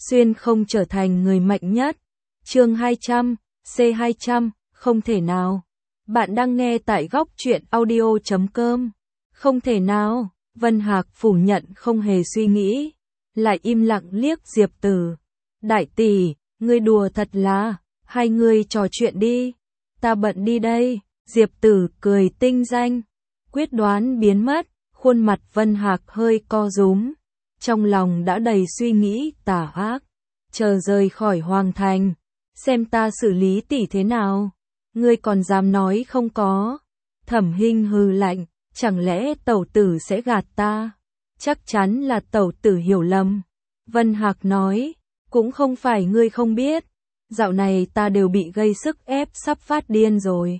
xuyên không trở thành người mạnh nhất. Chương 200, C200, không thể nào. Bạn đang nghe tại góc truyện audio.com. Không thể nào, Vân Hạc phủ nhận không hề suy nghĩ, lại im lặng liếc Diệp Tử. Đại tỷ, ngươi đùa thật là, hai người trò chuyện đi, ta bận đi đây. Diệp Tử cười tinh danh, quyết đoán biến mất, khuôn mặt Vân Hạc hơi co rúm, trong lòng đã đầy suy nghĩ tà ác. Chờ rời khỏi Hoàng Thành, xem ta xử lý tỷ thế nào. Ngươi còn dám nói không có? Thẩm Hinh hừ lạnh, chẳng lẽ tẩu tử sẽ gạt ta? Chắc chắn là tẩu tử hiểu lầm. Vân Hạc nói, cũng không phải ngươi không biết, dạo này ta đều bị gây sức ép sắp phát điên rồi.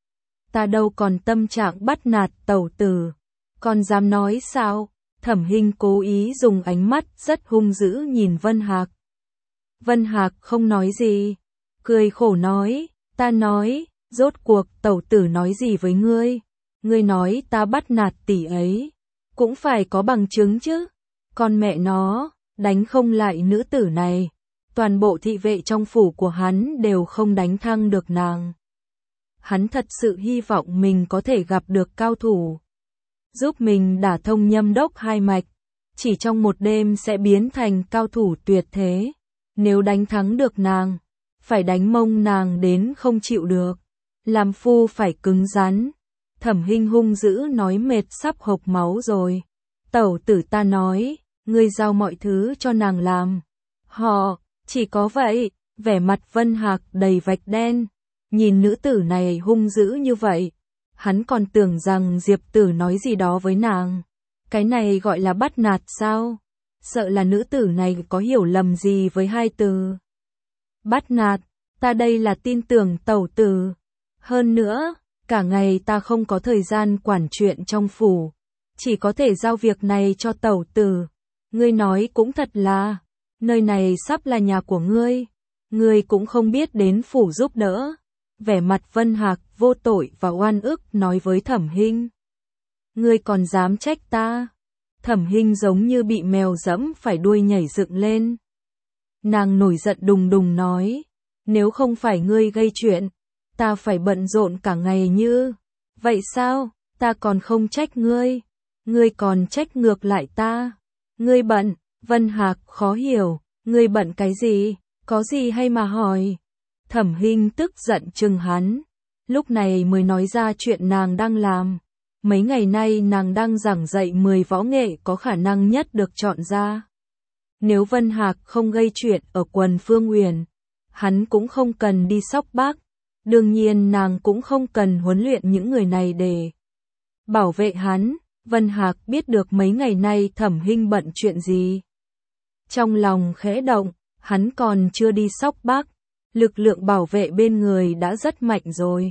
Ta đâu còn tâm trạng bắt nạt tẩu tử, còn dám nói sao? Thẩm Hinh cố ý dùng ánh mắt rất hung dữ nhìn Vân Hạc. Vân Hạc không nói gì, cười khổ nói, ta nói, rốt cuộc tẩu tử nói gì với ngươi? Ngươi nói ta bắt nạt tỷ ấy, cũng phải có bằng chứng chứ. Con mẹ nó, đánh không lại nữ tử này, toàn bộ thị vệ trong phủ của hắn đều không đánh thăng được nàng. Hắn thật sự hy vọng mình có thể gặp được cao thủ, giúp mình đả thông nhâm đốc hai mạch, chỉ trong một đêm sẽ biến thành cao thủ tuyệt thế. Nếu đánh thắng được nàng, phải đánh mông nàng đến không chịu được, làm phu phải cứng rắn. Thẩm Hinh hung dữ nói mệt sắp hộc máu rồi. Tẩu tử ta nói, ngươi giao mọi thứ cho nàng làm. Họ, chỉ có vậy. Vẻ mặt Vân Hạc đầy vạch đen, nhìn nữ tử này hung dữ như vậy, hắn còn tưởng rằng Diệp Tử nói gì đó với nàng. Cái này gọi là bắt nạt sao? Sợ là nữ tử này có hiểu lầm gì với hai từ bắt nạt. Ta đây là tin tưởng tẩu tử. Hơn nữa, cả ngày ta không có thời gian quản chuyện trong phủ, chỉ có thể giao việc này cho tẩu tử. Ngươi nói cũng thật là, nơi này sắp là nhà của ngươi, ngươi cũng không biết đến phủ giúp đỡ. Vẻ mặt Vân Hạc vô tội và oan ức nói với Thẩm Hinh. Ngươi còn dám trách ta? Thẩm Hinh giống như bị mèo dẫm phải đuôi nhảy dựng lên. Nàng nổi giận đùng đùng nói, nếu không phải ngươi gây chuyện, ta phải bận rộn cả ngày như vậy sao? Ta còn không trách ngươi, ngươi còn trách ngược lại ta. Ngươi bận? Vân Hạc khó hiểu, ngươi bận cái gì? Có gì hay mà hỏi? Thẩm Hinh tức giận trừng hắn, lúc này mới nói ra chuyện nàng đang làm. Mấy ngày nay nàng đang giảng dạy 10 võ nghệ có khả năng nhất được chọn ra. Nếu Vân Hạc không gây chuyện ở quần Phương Uyển, hắn cũng không cần đi Sóc Bắc. Đương nhiên nàng cũng không cần huấn luyện những người này để bảo vệ hắn. Vân Hạc biết được mấy ngày nay Thẩm Hinh bận chuyện gì. Trong lòng khẽ động, hắn còn chưa đi Sóc Bắc, lực lượng bảo vệ bên người đã rất mạnh rồi.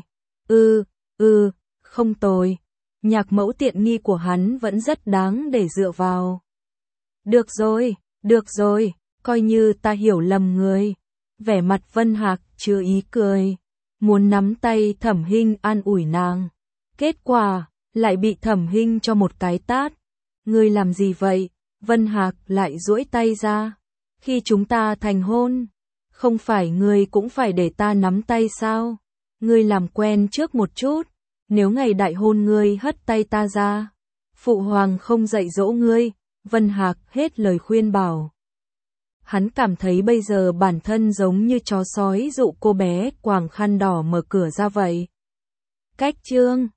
Không tồi. Nhạc mẫu tiện nghi của hắn vẫn rất đáng để dựa vào. Được rồi, coi như ta hiểu lầm người. Vẻ mặt Vân Hạc chưa ý cười, muốn nắm tay Thẩm Hinh an ủi nàng. Kết quả, lại bị Thẩm Hinh cho một cái tát. Ngươi làm gì vậy? Vân Hạc lại duỗi tay ra. Khi chúng ta thành hôn, không phải ngươi cũng phải để ta nắm tay sao? Ngươi làm quen trước một chút. Nếu ngày đại hôn ngươi hất tay ta ra, phụ hoàng không dạy dỗ ngươi. Vân Hạc hết lời khuyên bảo. Hắn cảm thấy bây giờ bản thân giống như chó sói dụ cô bé quàng khăn đỏ mở cửa ra vậy. Cách chương